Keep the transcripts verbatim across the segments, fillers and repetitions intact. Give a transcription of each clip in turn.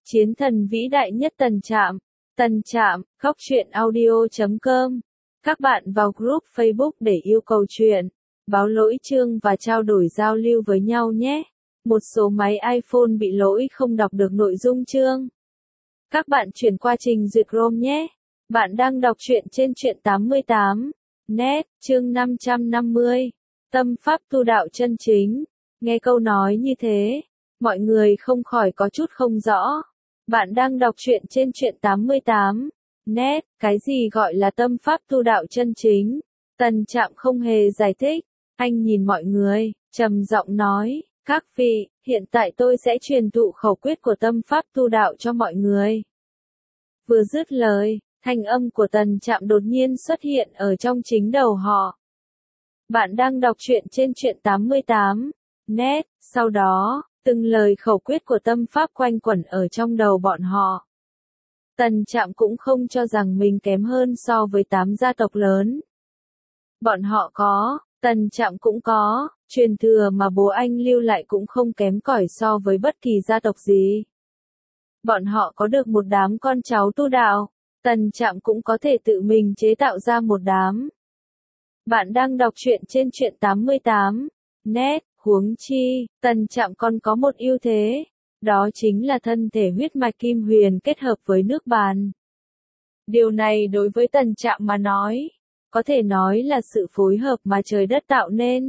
Chiến thần vĩ đại nhất Tần Trạm. Tần Trạm, góc truyện audio chấm com. Các bạn vào group Facebook để yêu cầu truyện, báo lỗi chương và trao đổi giao lưu với nhau nhé. Một số máy iPhone bị lỗi không đọc được nội dung chương. Các bạn chuyển qua trình duyệt Chrome nhé. Bạn đang đọc truyện trên truyện tám mươi tám net, chương năm trăm năm mươi. Tâm pháp tu đạo chân chính. Nghe câu nói như thế, mọi người không khỏi có chút không rõ. Bạn đang đọc truyện trên truyện tám mươi tám net, cái gì gọi là tâm pháp tu đạo chân chính? Tần Trạm không hề giải thích, anh nhìn mọi người, trầm giọng nói, các vị, hiện tại tôi sẽ truyền thụ khẩu quyết của tâm pháp tu đạo cho mọi người. Vừa dứt lời, thanh âm của Tần Trạm đột nhiên xuất hiện ở trong chính đầu họ. Bạn đang đọc truyện trên truyện tám mươi tám net, sau đó, từng lời khẩu quyết của tâm pháp quanh quẩn ở trong đầu bọn họ. Tần Trạm cũng không cho rằng mình kém hơn so với tám gia tộc lớn. Bọn họ có, Tần Trạm cũng có, truyền thừa mà bố anh lưu lại cũng không kém cỏi so với bất kỳ gia tộc gì. Bọn họ có được một đám con cháu tu đạo, Tần Trạm cũng có thể tự mình chế tạo ra một đám. Bạn đang đọc truyện trên truyện tám mươi tám net, huống chi, Tần Trạm còn có một ưu thế, đó chính là thân thể huyết mạch kim huyền kết hợp với nước bàn. Điều này đối với Tần Trạm mà nói, có thể nói là sự phối hợp mà trời đất tạo nên.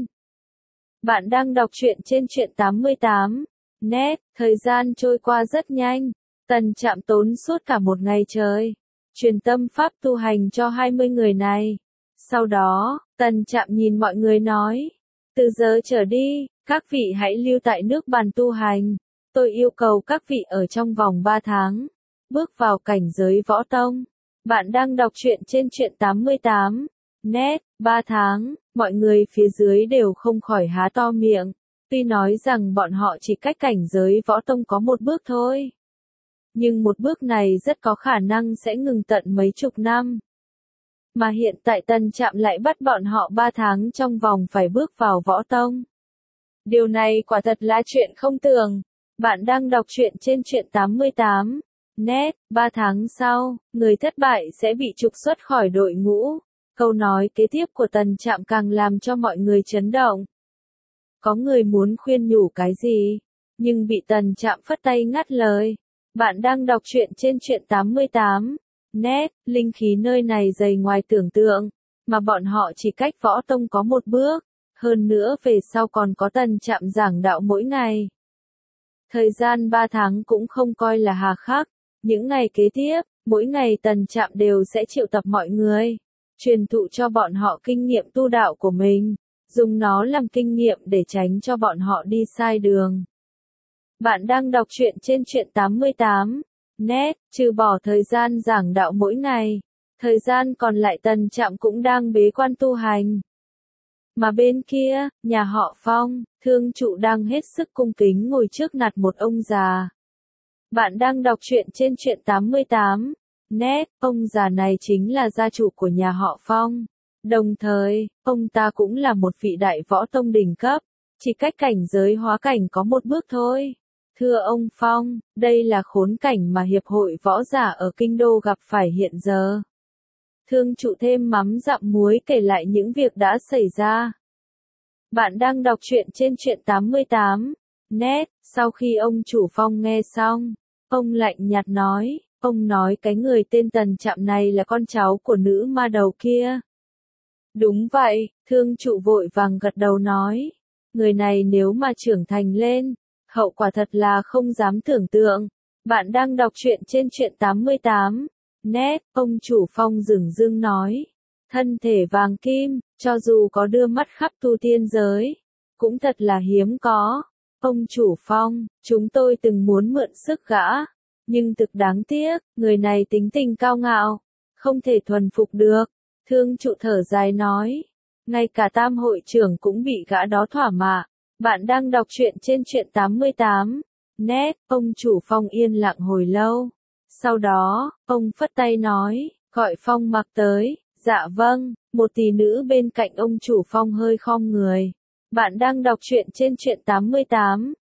Bạn đang đọc truyện trên truyện tám mươi tám net, thời gian trôi qua rất nhanh, Tần Trạm tốn suốt cả một ngày trời, truyền tâm pháp tu hành cho hai mươi người này. Sau đó, Tần Trạm nhìn mọi người nói, từ giờ trở đi, các vị hãy lưu tại nước bàn tu hành. Tôi yêu cầu các vị ở trong vòng ba tháng, bước vào cảnh giới võ tông. Bạn đang đọc truyện trên truyện tám mươi tám net, ba tháng, mọi người phía dưới đều không khỏi há to miệng. Tuy nói rằng bọn họ chỉ cách cảnh giới võ tông có một bước thôi. Nhưng một bước này rất có khả năng sẽ ngừng tận mấy chục năm. Mà hiện tại Tần Trạm lại bắt bọn họ ba tháng trong vòng phải bước vào võ tông. Điều này quả thật là chuyện không tưởng. Bạn đang đọc truyện trên truyện tám mươi tám net, ba tháng sau, người thất bại sẽ bị trục xuất khỏi đội ngũ. Câu nói kế tiếp của Tần Trạm càng làm cho mọi người chấn động. Có người muốn khuyên nhủ cái gì, nhưng bị Tần Trạm phất tay ngắt lời. Bạn đang đọc truyện trên truyện tám mươi tám net, linh khí nơi này dày ngoài tưởng tượng, mà bọn họ chỉ cách võ tông có một bước, hơn nữa về sau còn có Tần Trạm giảng đạo mỗi ngày. Thời gian ba tháng cũng không coi là hà khắc, những ngày kế tiếp, mỗi ngày Tần Trạm đều sẽ triệu tập mọi người, truyền thụ cho bọn họ kinh nghiệm tu đạo của mình, dùng nó làm kinh nghiệm để tránh cho bọn họ đi sai đường. Bạn đang đọc truyện trên truyện tám mươi tám net, trừ bỏ thời gian giảng đạo mỗi ngày, thời gian còn lại Tần Trạm cũng đang bế quan tu hành. Mà bên kia, nhà họ Phong, thương trụ đang hết sức cung kính ngồi trước nạt một ông già. Bạn đang đọc truyện trên truyện tám mươi tám net, ông già này chính là gia chủ của nhà họ Phong. Đồng thời, ông ta cũng là một vị đại võ tông đỉnh cấp, chỉ cách cảnh giới hóa cảnh có một bước thôi. Thưa ông Phong, đây là khốn cảnh mà Hiệp hội Võ giả ở Kinh Đô gặp phải hiện giờ. Thương trụ thêm mắm dặm muối kể lại những việc đã xảy ra. Bạn đang đọc truyện trên truyện tám mươi tám net, sau khi ông chủ Phong nghe xong, ông lạnh nhạt nói, ông nói cái người tên Tần Trạm này là con cháu của nữ ma đầu kia. Đúng vậy, thương trụ vội vàng gật đầu nói, người này nếu mà trưởng thành lên, hậu quả thật là không dám tưởng tượng. Bạn đang đọc truyện trên truyện tám mươi tám net, ông chủ Phong dửng dưng nói, thân thể vàng kim, cho dù có đưa mắt khắp tu tiên giới, cũng thật là hiếm có. Ông chủ Phong, chúng tôi từng muốn mượn sức gã, nhưng thực đáng tiếc, người này tính tình cao ngạo, không thể thuần phục được. Thương trụ thở dài nói, ngay cả tam hội trưởng cũng bị gã đó thỏa mạ. Bạn đang đọc truyện trên truyện tám mươi tám net, ông chủ Phong yên lặng hồi lâu. Sau đó, ông phất tay nói, gọi Phong Mặc tới. Dạ vâng, một tỷ nữ bên cạnh ông chủ Phong hơi khom người. Bạn đang đọc truyện trên truyện tám mươi tám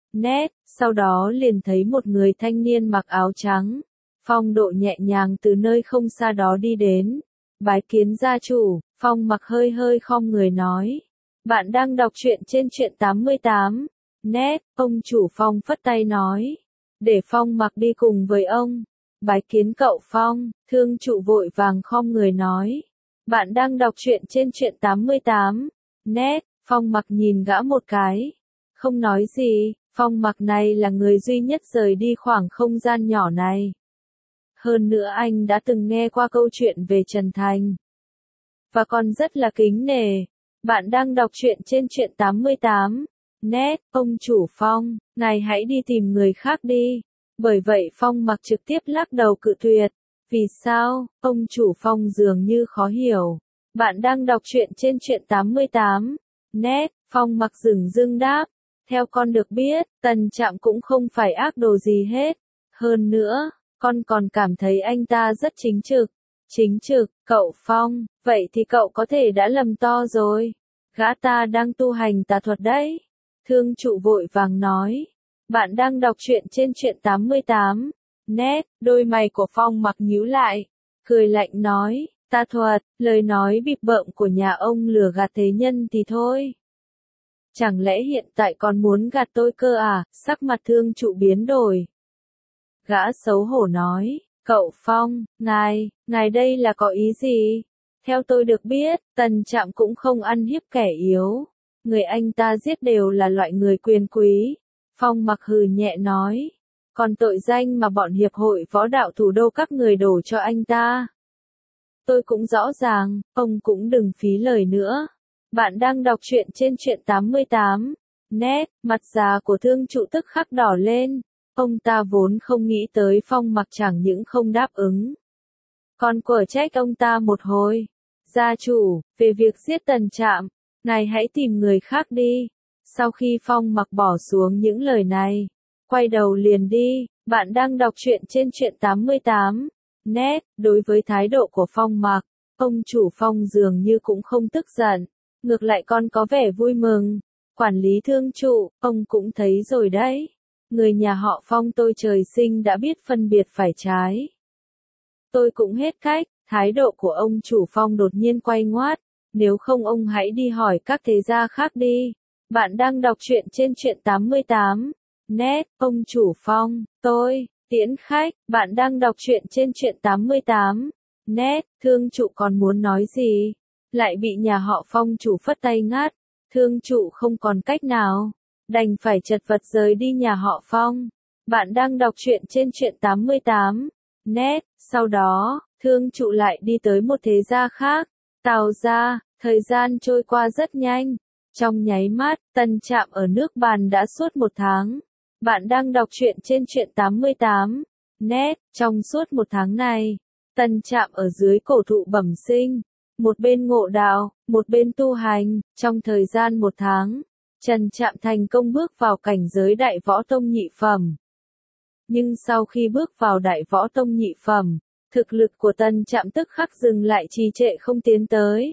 net, sau đó liền thấy một người thanh niên mặc áo trắng, phong độ nhẹ nhàng từ nơi không xa đó đi đến. Bái kiến gia chủ, Phong Mặc hơi hơi khom người nói. Bạn đang đọc truyện trên truyện tám mươi tám. Net, ông chủ Phong phất tay nói. Để Phong Mặc đi cùng với ông. Bái kiến cậu Phong, thương trụ vội vàng khom người nói. Bạn đang đọc truyện trên truyện tám mươi tám. Net, Phong Mặc nhìn gã một cái. Không nói gì, Phong Mặc này là người duy nhất rời đi khoảng không gian nhỏ này. Hơn nữa anh đã từng nghe qua câu chuyện về Trần Thành. Và còn rất là kính nể. Bạn đang đọc truyện trên truyện tám mươi tám. Net, ông chủ Phong, ngài hãy đi tìm người khác đi. Bởi vậy Phong Mặc trực tiếp lắc đầu cự tuyệt. Vì sao? Ông chủ Phong dường như khó hiểu. Bạn đang đọc truyện trên truyện tám mươi tám. Net, Phong Mặc dửng dưng đáp. Theo con được biết, Tần Trạm cũng không phải ác đồ gì hết. Hơn nữa, con còn cảm thấy anh ta rất chính trực. Chính trực, cậu Phong, vậy thì cậu có thể đã lầm to rồi. Gã ta đang tu hành tà thuật đấy. Thương trụ vội vàng nói. Bạn đang đọc truyện trên truyện tám mươi tám. Net, đôi mày của Phong Mặc nhíu lại. Cười lạnh nói, tà thuật, lời nói bịp bợm của nhà ông lừa gạt thế nhân thì thôi. Chẳng lẽ hiện tại còn muốn gạt tôi cơ à? Sắc mặt thương trụ biến đổi. Gã xấu hổ nói, cậu Phong, ngài, ngài đây là có ý gì? Theo tôi được biết, Tần Trạm cũng không ăn hiếp kẻ yếu. Người anh ta giết đều là loại người quyền quý. Phong Mặc hừ nhẹ nói. Còn tội danh mà bọn hiệp hội võ đạo thủ đô các người đổ cho anh ta. Tôi cũng rõ ràng, ông cũng đừng phí lời nữa. Bạn đang đọc truyện trên truyện tám mươi tám. Net, mặt già của thương trụ tức khắc đỏ lên. Ông ta vốn không nghĩ tới Phong Mặc chẳng những không đáp ứng. Còn quở trách ông ta một hồi. Gia chủ, về việc giết Tần Trạm, ngài hãy tìm người khác đi. Sau khi Phong Mặc bỏ xuống những lời này, quay đầu liền đi. Bạn đang đọc truyện trên truyện tám mươi tám. Net, đối với thái độ của Phong Mặc, ông chủ Phong dường như cũng không tức giận. Ngược lại còn có vẻ vui mừng. Quản lý thương trụ, ông cũng thấy rồi đấy. Người nhà họ Phong tôi trời sinh đã biết phân biệt phải trái. Tôi cũng hết cách, thái độ của ông chủ Phong đột nhiên quay ngoắt. Nếu không ông hãy đi hỏi các thế gia khác đi. Bạn đang đọc truyện trên truyện tám mươi tám. Net, ông chủ Phong, tôi, tiễn khách, bạn đang đọc truyện trên truyện tám mươi tám. Net, thương trụ còn muốn nói gì? Lại bị nhà họ Phong chủ phất tay ngắt. Thương trụ không còn cách nào. Đành phải chật vật rời đi nhà họ Phong. Bạn đang đọc truyện trên truyện tám mươi tám. Net, sau đó, thương trụ lại đi tới một thế gia khác. Tào gia, thời gian trôi qua rất nhanh. Trong nháy mắt, Tần Trạm ở nước Bàn đã suốt một tháng. Bạn đang đọc truyện trên truyện tám mươi tám. Net, trong suốt một tháng này, Tần Trạm ở dưới cổ thụ bẩm sinh. Một bên ngộ đạo, một bên tu hành. Trong thời gian một tháng, Trần Trạm thành công bước vào cảnh giới đại võ tông nhị phẩm. Nhưng sau khi bước vào đại võ tông nhị phẩm, thực lực của Tần Trạm tức khắc dừng lại trì trệ không tiến tới.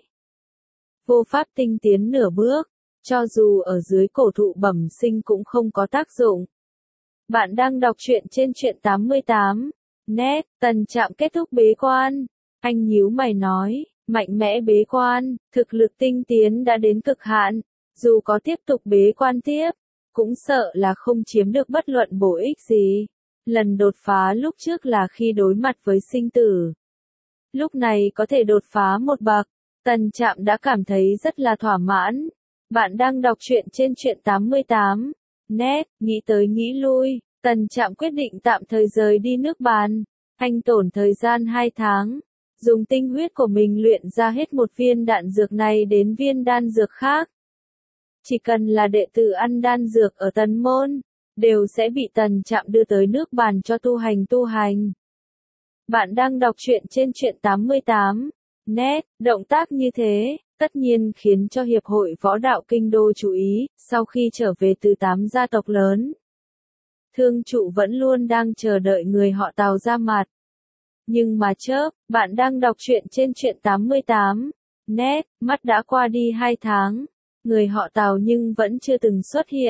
Vô pháp tinh tiến nửa bước, cho dù ở dưới cổ thụ bẩm sinh cũng không có tác dụng. Bạn đang đọc truyện trên truyện tám mươi tám. Net, Tần Trạm kết thúc bế quan. Anh nhíu mày nói, mạnh mẽ bế quan, thực lực tinh tiến đã đến cực hạn. Dù có tiếp tục bế quan tiếp, cũng sợ là không chiếm được bất luận bổ ích gì. Lần đột phá lúc trước là khi đối mặt với sinh tử. Lúc này có thể đột phá một bậc, Tần Trạm đã cảm thấy rất là thỏa mãn. Bạn đang đọc truyện trên truyện tám mươi tám. Net, nghĩ tới nghĩ lui, Tần Trạm quyết định tạm thời rời đi nước Bàn. Anh tổn thời gian hai tháng, dùng tinh huyết của mình luyện ra hết một viên đạn dược này đến viên đan dược khác. Chỉ cần là đệ tử ăn đan dược ở Tần Môn, đều sẽ bị Tần Trạm đưa tới nước Bàn cho tu hành tu hành. Bạn đang đọc truyện trên truyện tám mươi tám. Net, động tác như thế, tất nhiên khiến cho Hiệp hội Võ đạo Kinh Đô chú ý, sau khi trở về từ tám gia tộc lớn. Thương trụ vẫn luôn đang chờ đợi người họ Tào ra mặt. Nhưng mà chớp, bạn đang đọc truyện trên truyện tám mươi tám. Net, mắt đã qua đi hai tháng. Người họ Tào nhưng vẫn chưa từng xuất hiện.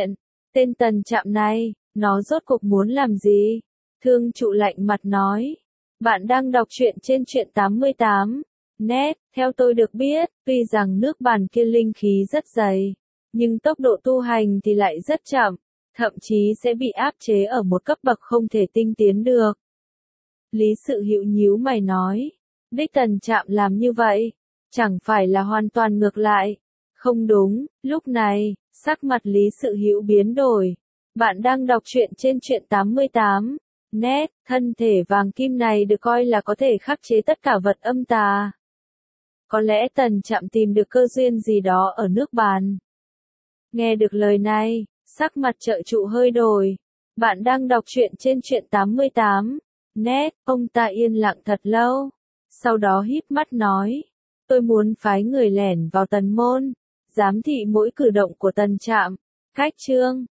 Tên Tần Trạm này, nó rốt cuộc muốn làm gì? Thương trụ lạnh mặt nói. Bạn đang đọc truyện trên truyện tám mươi tám net, theo tôi được biết, tuy rằng nước bàn kia linh khí rất dày, nhưng tốc độ tu hành thì lại rất chậm, thậm chí sẽ bị áp chế ở một cấp bậc không thể tinh tiến được. Lý Sự Hữu nhíu mày nói, đích Tần Trạm làm như vậy, chẳng phải là hoàn toàn ngược lại. Không đúng, lúc này, sắc mặt Lý Sự Hữu biến đổi. Bạn đang đọc truyện trên truyện tám mươi tám net, thân thể vàng kim này được coi là có thể khắc chế tất cả vật âm tà. Có lẽ Tần Trạm tìm được cơ duyên gì đó ở nước bàn. Nghe được lời này, sắc mặt trợ trụ hơi đổi. Bạn đang đọc truyện trên truyện tám mươi tám net, ông ta yên lặng thật lâu. Sau đó híp mắt nói, tôi muốn phái người lẻn vào Tần môn, giám thị mỗi cử động của Tần Trạm. Cách chương